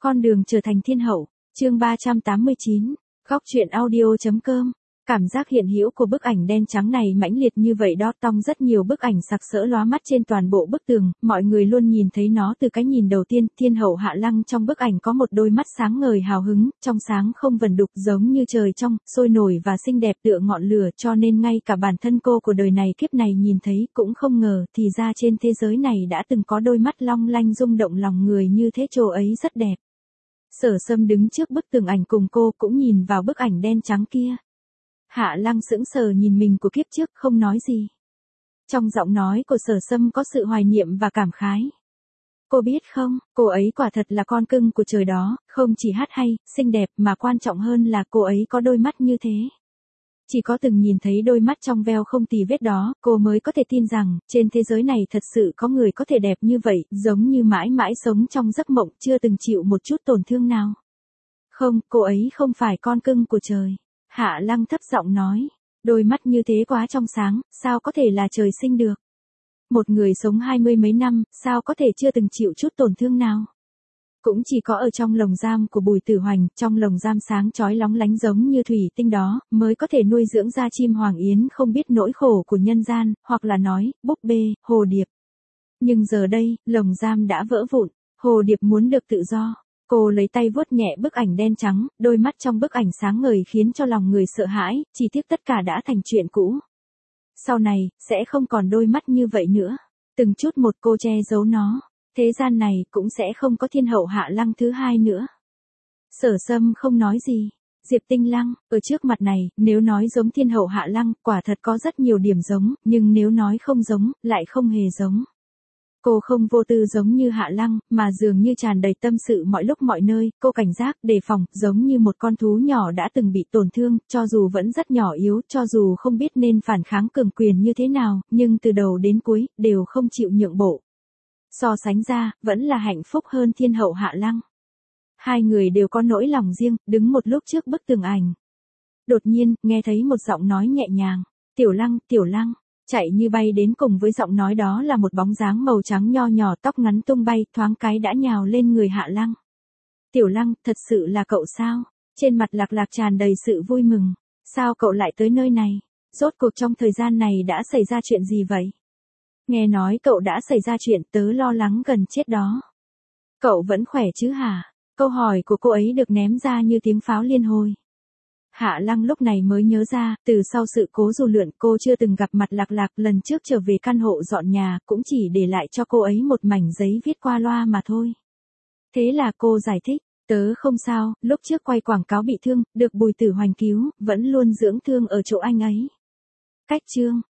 Con đường trở thành thiên hậu, chương 389, góc truyện audio.com. Cảm giác hiện hữu của bức ảnh đen trắng này mãnh liệt như vậy đó, tong rất nhiều bức ảnh sặc sỡ lóa mắt trên toàn bộ bức tường, mọi người luôn nhìn thấy nó từ cái nhìn đầu tiên. Thiên hậu Hạ Lăng trong bức ảnh có một đôi mắt sáng ngời hào hứng, trong sáng không vần đục, giống như trời trong, sôi nổi và xinh đẹp tựa ngọn lửa, cho nên ngay cả bản thân cô của đời này kiếp này nhìn thấy cũng không ngờ, thì ra trên thế giới này đã từng có đôi mắt long lanh rung động lòng người như thế. Chỗ ấy rất đẹp. Sở Sâm đứng trước bức tường ảnh cùng cô cũng nhìn vào bức ảnh đen trắng kia. Hạ Lăng sững sờ nhìn mình của kiếp trước không nói gì. Trong giọng nói của Sở Sâm có sự hoài niệm và cảm khái. Cô biết không, cô ấy quả thật là con cưng của trời đó, không chỉ hát hay, xinh đẹp mà quan trọng hơn là cô ấy có đôi mắt như thế. Chỉ có từng nhìn thấy đôi mắt trong veo không tì vết đó, cô mới có thể tin rằng, trên thế giới này thật sự có người có thể đẹp như vậy, giống như mãi mãi sống trong giấc mộng, chưa từng chịu một chút tổn thương nào. Không, cô ấy không phải con cưng của trời. Hạ Lăng thấp giọng nói, đôi mắt như thế quá trong sáng, sao có thể là trời sinh được. Một người sống 20 mấy năm, sao có thể chưa từng chịu chút tổn thương nào. Cũng chỉ có ở trong lồng giam của Bùi Tử Hoành, trong lồng giam sáng chói lóng lánh giống như thủy tinh đó, mới có thể nuôi dưỡng ra chim hoàng yến không biết nỗi khổ của nhân gian, hoặc là nói, búp bê, hồ điệp. Nhưng giờ đây, lồng giam đã vỡ vụn, hồ điệp muốn được tự do. Cô lấy tay vuốt nhẹ bức ảnh đen trắng, đôi mắt trong bức ảnh sáng ngời khiến cho lòng người sợ hãi, chỉ tiếc tất cả đã thành chuyện cũ. Sau này, sẽ không còn đôi mắt như vậy nữa. Từng chút một cô che giấu nó. Thế gian này cũng sẽ không có thiên hậu Hạ Lăng thứ hai nữa. Sở Sâm không nói gì. Diệp Tinh Lăng, ở trước mặt này, nếu nói giống thiên hậu Hạ Lăng, quả thật có rất nhiều điểm giống, nhưng nếu nói không giống, lại không hề giống. Cô không vô tư giống như Hạ Lăng, mà dường như tràn đầy tâm sự mọi lúc mọi nơi, cô cảnh giác, đề phòng, giống như một con thú nhỏ đã từng bị tổn thương, cho dù vẫn rất nhỏ yếu, cho dù không biết nên phản kháng cường quyền như thế nào, nhưng từ đầu đến cuối, đều không chịu nhượng bộ. So sánh ra, vẫn là hạnh phúc hơn thiên hậu Hạ Lăng. Hai người đều có nỗi lòng riêng, đứng một lúc trước bức tường ảnh. Đột nhiên, nghe thấy một giọng nói nhẹ nhàng. Tiểu Lăng, Tiểu Lăng. Chạy như bay đến cùng với giọng nói đó là một bóng dáng màu trắng nho nhỏ, tóc ngắn tung bay, thoáng cái đã nhào lên người Hạ Lăng. Tiểu Lăng, thật sự là cậu sao? Trên mặt Lạc Lạc tràn đầy sự vui mừng. Sao cậu lại tới nơi này? Rốt cuộc trong thời gian này đã xảy ra chuyện gì vậy? Nghe nói cậu đã xảy ra chuyện, tớ lo lắng gần chết đó. Cậu vẫn khỏe chứ hả? Câu hỏi của cô ấy được ném ra như tiếng pháo liên hồi. Hạ Lăng lúc này mới nhớ ra, từ sau sự cố dù lượn cô chưa từng gặp mặt Lạc Lạc, lần trước trở về căn hộ dọn nhà, cũng chỉ để lại cho cô ấy một mảnh giấy viết qua loa mà thôi. Thế là cô giải thích, tớ không sao, lúc trước quay quảng cáo bị thương, được Bùi Tử Hoành cứu, vẫn luôn dưỡng thương ở chỗ anh ấy. Cách chương